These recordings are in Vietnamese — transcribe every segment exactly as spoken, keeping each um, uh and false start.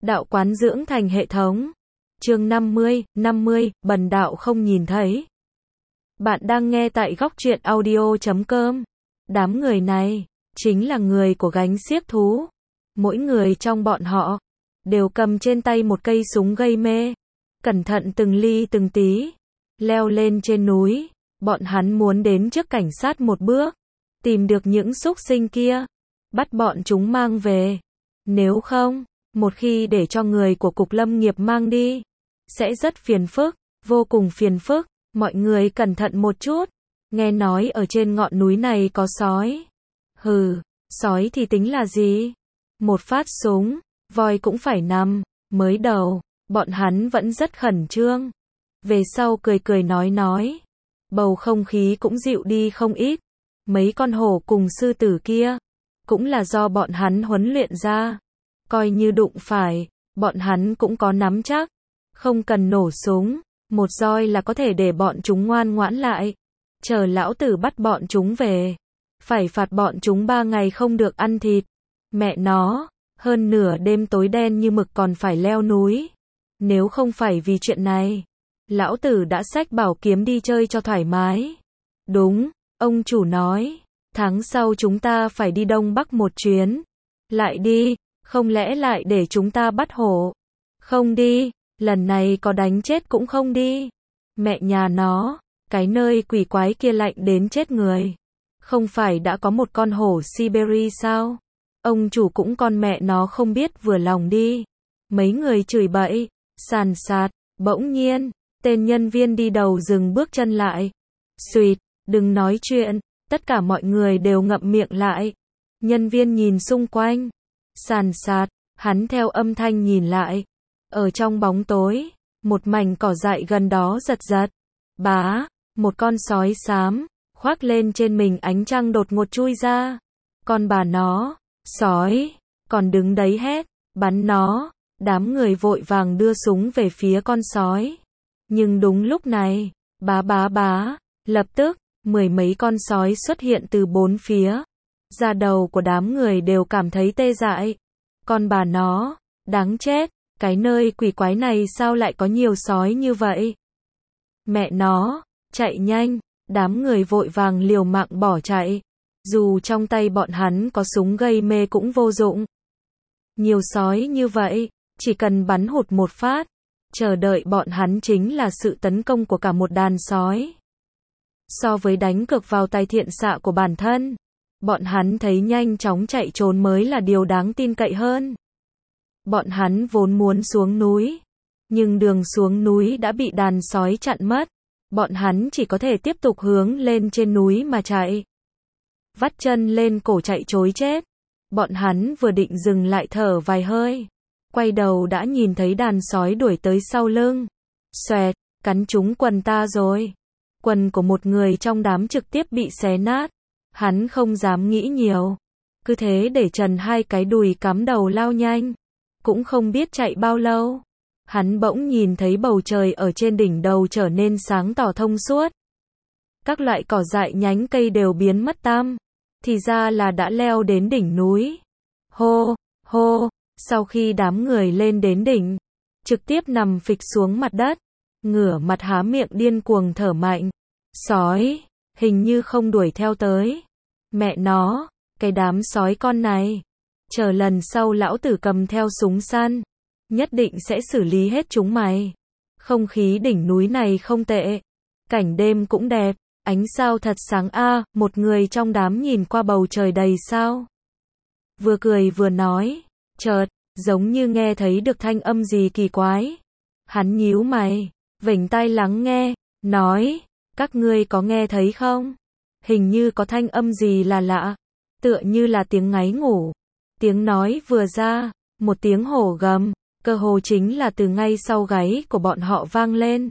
Đạo quán dưỡng thành hệ thống. Chương năm mươi, năm mươi, bần đạo không nhìn thấy. Bạn đang nghe tại góc truyện audio chấm com. Đám người này, chính là người của gánh xiếc thú. Mỗi người trong bọn họ, đều cầm trên tay một cây súng gây mê. Cẩn thận từng ly từng tí. Leo lên trên núi, bọn hắn muốn đến trước cảnh sát một bước. Tìm được những súc sinh kia. Bắt bọn chúng mang về. Nếu không, một khi để cho người của cục lâm nghiệp mang đi, sẽ rất phiền phức, vô cùng phiền phức. Mọi người cẩn thận một chút. Nghe nói ở trên ngọn núi này có sói. Hừ, sói thì tính là gì? Một phát súng, voi cũng phải nằm. Mới đầu, bọn hắn vẫn rất khẩn trương. Về sau cười cười nói nói. Bầu không khí cũng dịu đi không ít. Mấy con hổ cùng sư tử kia, cũng là do bọn hắn huấn luyện ra. Coi như đụng phải, bọn hắn cũng có nắm chắc. Không cần nổ súng, một roi là có thể để bọn chúng ngoan ngoãn lại. Chờ lão tử bắt bọn chúng về. Phải phạt bọn chúng ba ngày không được ăn thịt. Mẹ nó, hơn nửa đêm tối đen như mực còn phải leo núi. Nếu không phải vì chuyện này, lão tử đã xách bảo kiếm đi chơi cho thoải mái. Đúng, ông chủ nói, tháng sau chúng ta phải đi Đông Bắc một chuyến. Lại đi, không lẽ lại để chúng ta bắt hổ? Không đi, lần này có đánh chết cũng không đi. Mẹ nhà nó, cái nơi quỷ quái kia lạnh đến chết người. Không phải đã có một con hổ Siberia sao? Ông chủ cũng con mẹ nó không biết vừa lòng đi. Mấy người chửi bậy, sàn sạt, bỗng nhiên, tên nhân viên đi đầu dừng bước chân lại. Xuyệt, đừng nói chuyện, tất cả mọi người đều ngậm miệng lại. Nhân viên nhìn xung quanh, sàn sạt, hắn theo âm thanh nhìn lại. Ở trong bóng tối, một mảnh cỏ dại gần đó giật giật. Bá, một con sói xám, khoác lên trên mình ánh trăng đột ngột chui ra. Con bà nó, sói, còn đứng đấy hét, bắn nó. Đám người vội vàng đưa súng về phía con sói. Nhưng đúng lúc này, bá bá bá, lập tức, mười mấy con sói xuất hiện từ bốn phía. Da đầu của đám người đều cảm thấy tê dại. Con bà nó, đáng chết, cái nơi quỷ quái này sao lại có nhiều sói như vậy? Mẹ nó, chạy nhanh, đám người vội vàng liều mạng bỏ chạy. Dù trong tay bọn hắn có súng gây mê cũng vô dụng. Nhiều sói như vậy, chỉ cần bắn hụt một phát, chờ đợi bọn hắn chính là sự tấn công của cả một đàn sói. So với đánh cược vào tài thiện xạ của bản thân, bọn hắn thấy nhanh chóng chạy trốn mới là điều đáng tin cậy hơn. Bọn hắn vốn muốn xuống núi, nhưng đường xuống núi đã bị đàn sói chặn mất. Bọn hắn chỉ có thể tiếp tục hướng lên trên núi mà chạy. Vắt chân lên cổ chạy trối chết. Bọn hắn vừa định dừng lại thở vài hơi, quay đầu đã nhìn thấy đàn sói đuổi tới sau lưng. Xoẹt, cắn trúng quần ta rồi. Quần của một người trong đám trực tiếp bị xé nát. Hắn không dám nghĩ nhiều, cứ thế để trần hai cái đùi cắm đầu lao nhanh. Cũng không biết chạy bao lâu, hắn bỗng nhìn thấy bầu trời ở trên đỉnh đầu trở nên sáng tỏ thông suốt. Các loại cỏ dại nhánh cây đều biến mất tăm. Thì ra là đã leo đến đỉnh núi. Hô, hô, sau khi đám người lên đến đỉnh, trực tiếp nằm phịch xuống mặt đất, ngửa mặt há miệng điên cuồng thở mạnh. Sói, hình như không đuổi theo tới. Mẹ nó, cái đám sói con này. Chờ lần sau lão tử cầm theo súng săn, nhất định sẽ xử lý hết chúng mày. Không khí đỉnh núi này không tệ. Cảnh đêm cũng đẹp, ánh sao thật sáng a. À, một người trong đám nhìn qua bầu trời đầy sao. Vừa cười vừa nói, chợt, giống như nghe thấy được thanh âm gì kỳ quái. Hắn nhíu mày, vểnh tai lắng nghe, nói, các ngươi có nghe thấy không? Hình như có thanh âm gì là lạ, tựa như là tiếng ngáy ngủ. Tiếng nói vừa ra, một tiếng hổ gầm, cơ hồ chính là từ ngay sau gáy của bọn họ vang lên.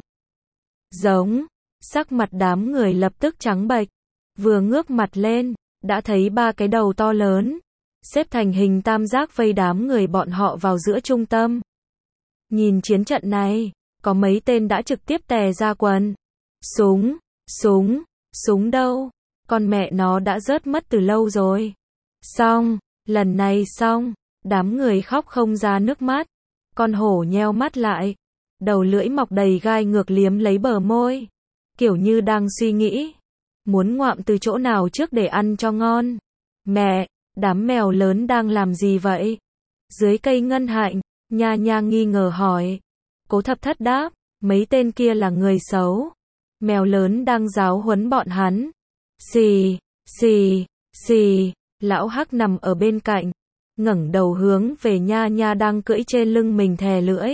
Giống, sắc mặt đám người lập tức trắng bệch, vừa ngước mặt lên, đã thấy ba cái đầu to lớn, xếp thành hình tam giác vây đám người bọn họ vào giữa trung tâm. Nhìn chiến trận này, có mấy tên đã trực tiếp tè ra quần. Súng, súng, súng đâu? Con mẹ nó đã rớt mất từ lâu rồi. Xong, lần này xong, đám người khóc không ra nước mắt. Con hổ nheo mắt lại, đầu lưỡi mọc đầy gai ngược liếm lấy bờ môi, kiểu như đang suy nghĩ, muốn ngoạm từ chỗ nào trước để ăn cho ngon. Mẹ, đám mèo lớn đang làm gì vậy? Dưới cây ngân hạnh, Nha Nha nghi ngờ hỏi. Cố Thập Thất đáp, mấy tên kia là người xấu. Mèo lớn đang giáo huấn bọn hắn. Xì, xì, xì, lão Hắc nằm ở bên cạnh, ngẩng đầu hướng về Nha Nha đang cưỡi trên lưng mình thè lưỡi.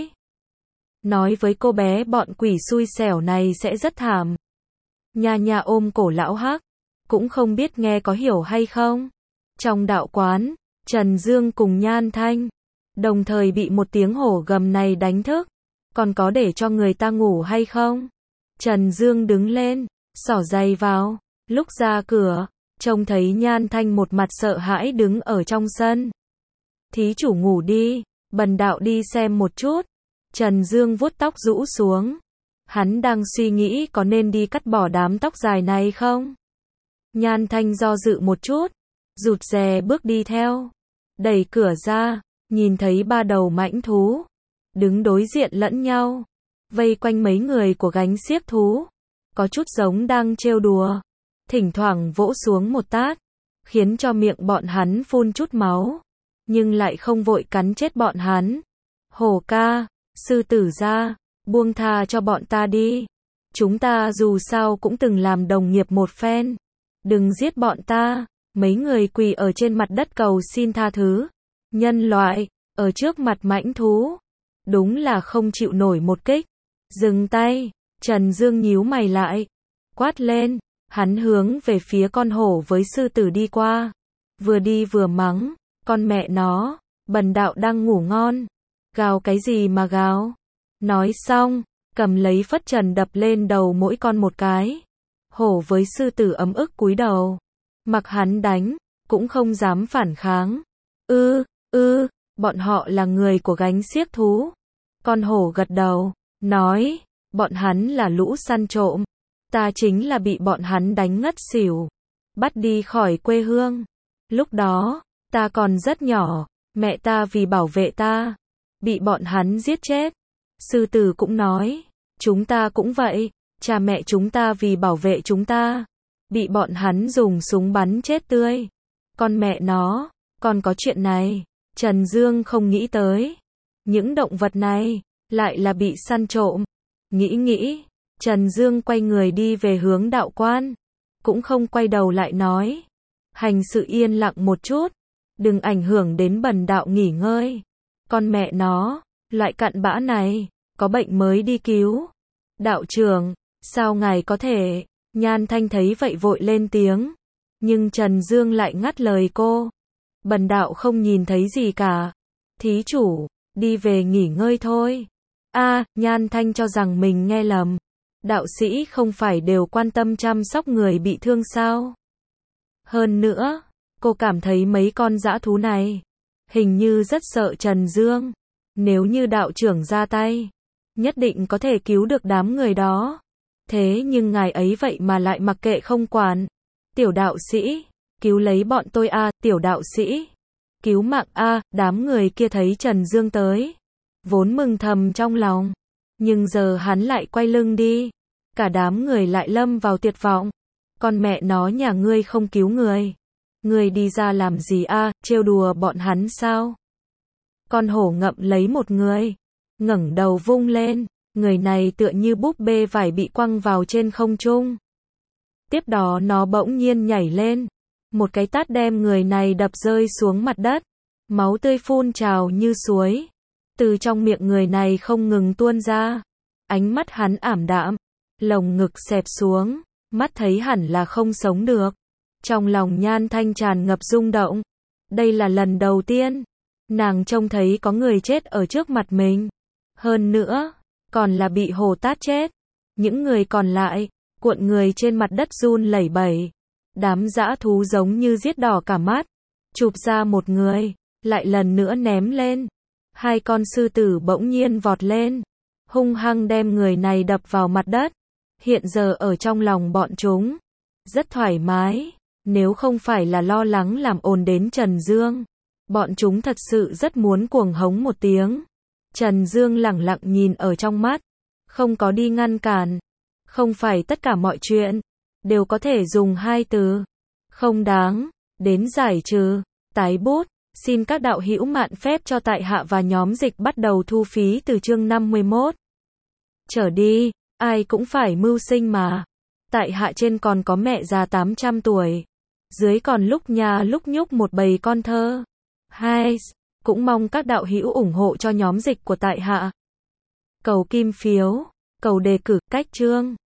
Nói với cô bé bọn quỷ xui xẻo này sẽ rất thảm. Nha Nha ôm cổ lão Hắc, cũng không biết nghe có hiểu hay không. Trong đạo quán, Trần Dương cùng Nhan Thanh đồng thời bị một tiếng hổ gầm này đánh thức. Còn có để cho người ta ngủ hay không? Trần Dương đứng lên, xỏ giày vào, lúc ra cửa, trông thấy Nhan Thanh một mặt sợ hãi đứng ở trong sân. Thí chủ ngủ đi, bần đạo đi xem một chút. Trần Dương vuốt tóc rũ xuống. Hắn đang suy nghĩ có nên đi cắt bỏ đám tóc dài này không? Nhan Thanh do dự một chút, rụt rè bước đi theo. Đẩy cửa ra, nhìn thấy ba đầu mãnh thú đứng đối diện lẫn nhau, vây quanh mấy người của gánh xiếc thú, có chút giống đang trêu đùa, thỉnh thoảng vỗ xuống một tát, khiến cho miệng bọn hắn phun chút máu, nhưng lại không vội cắn chết bọn hắn. Hổ ca, sư tử gia, buông tha cho bọn ta đi. Chúng ta dù sao cũng từng làm đồng nghiệp một phen. Đừng giết bọn ta. Mấy người quỳ ở trên mặt đất cầu xin tha thứ. Nhân loại, ở trước mặt mãnh thú, đúng là không chịu nổi một kích. Dừng tay, Trần Dương nhíu mày lại, quát lên, hắn hướng về phía con hổ với sư tử đi qua. Vừa đi vừa mắng, con mẹ nó, bần đạo đang ngủ ngon. Gào cái gì mà gào? Nói xong, cầm lấy phất trần đập lên đầu mỗi con một cái. Hổ với sư tử ấm ức cúi đầu, mặc hắn đánh, cũng không dám phản kháng. Ư, ư, bọn họ là người của gánh xiếc thú. Con hổ gật đầu, nói, bọn hắn là lũ săn trộm. Ta chính là bị bọn hắn đánh ngất xỉu, bắt đi khỏi quê hương. Lúc đó, ta còn rất nhỏ, mẹ ta vì bảo vệ ta, bị bọn hắn giết chết. Sư tử cũng nói, chúng ta cũng vậy, cha mẹ chúng ta vì bảo vệ chúng ta, bị bọn hắn dùng súng bắn chết tươi. Con mẹ nó, còn có chuyện này. Trần Dương không nghĩ tới, những động vật này lại là bị săn trộm. Nghĩ nghĩ, Trần Dương quay người đi về hướng đạo quan, cũng không quay đầu lại nói, hành sự yên lặng một chút, đừng ảnh hưởng đến bần đạo nghỉ ngơi. Con mẹ nó, loại cặn bã này, có bệnh mới đi cứu. Đạo trưởng, sao ngài có thể? Nhan Thanh thấy vậy vội lên tiếng, nhưng Trần Dương lại ngắt lời cô. Bần đạo không nhìn thấy gì cả. Thí chủ, đi về nghỉ ngơi thôi. A, à, Nhan Thanh cho rằng mình nghe lầm. Đạo sĩ không phải đều quan tâm chăm sóc người bị thương sao? Hơn nữa, cô cảm thấy mấy con dã thú này hình như rất sợ Trần Dương. Nếu như đạo trưởng ra tay, nhất định có thể cứu được đám người đó. Thế nhưng ngài ấy vậy mà lại mặc kệ không quản. Tiểu đạo sĩ, cứu lấy bọn tôi a, à, tiểu đạo sĩ, cứu mạng a. À, đám người kia thấy Trần Dương tới, vốn mừng thầm trong lòng, nhưng giờ hắn lại quay lưng đi, cả đám người lại lâm vào tuyệt vọng. Con mẹ nó nhà ngươi không cứu người, ngươi đi ra làm gì a? À, trêu đùa bọn hắn sao? Con hổ ngậm lấy một người, ngẩng đầu vung lên, người này tựa như búp bê vải bị quăng vào trên không trung. Tiếp đó nó bỗng nhiên nhảy lên, một cái tát đem người này đập rơi xuống mặt đất, máu tươi phun trào như suối, từ trong miệng người này không ngừng tuôn ra. Ánh mắt hắn ảm đạm, lồng ngực xẹp xuống, mắt thấy hẳn là không sống được. Trong lòng Nhan Thanh tràn ngập rung động, đây là lần đầu tiên nàng trông thấy có người chết ở trước mặt mình, hơn nữa còn là bị hổ tát chết. Những người còn lại cuộn người trên mặt đất run lẩy bẩy, đám dã thú giống như giết đỏ cả mắt, chụp ra một người, lại lần nữa ném lên. Hai con sư tử bỗng nhiên vọt lên, hung hăng đem người này đập vào mặt đất. Hiện giờ ở trong lòng bọn chúng rất thoải mái, nếu không phải là lo lắng làm ồn đến Trần Dương, bọn chúng thật sự rất muốn cuồng hống một tiếng. Trần Dương lẳng lặng nhìn ở trong mắt, không có đi ngăn cản. Không phải tất cả mọi chuyện đều có thể dùng hai từ không đáng đến giải trừ. Tái bút, xin các đạo hữu mạn phép cho tại hạ và nhóm dịch bắt đầu thu phí từ chương năm mươi mốt trở đi, ai cũng phải mưu sinh mà. Tại hạ trên còn có mẹ già tám trăm tuổi, dưới còn lúc nhà lúc nhúc một bầy con thơ. Hai, cũng mong các đạo hữu ủng hộ cho nhóm dịch của tại hạ. Cầu kim phiếu, cầu đề cử, cách chương.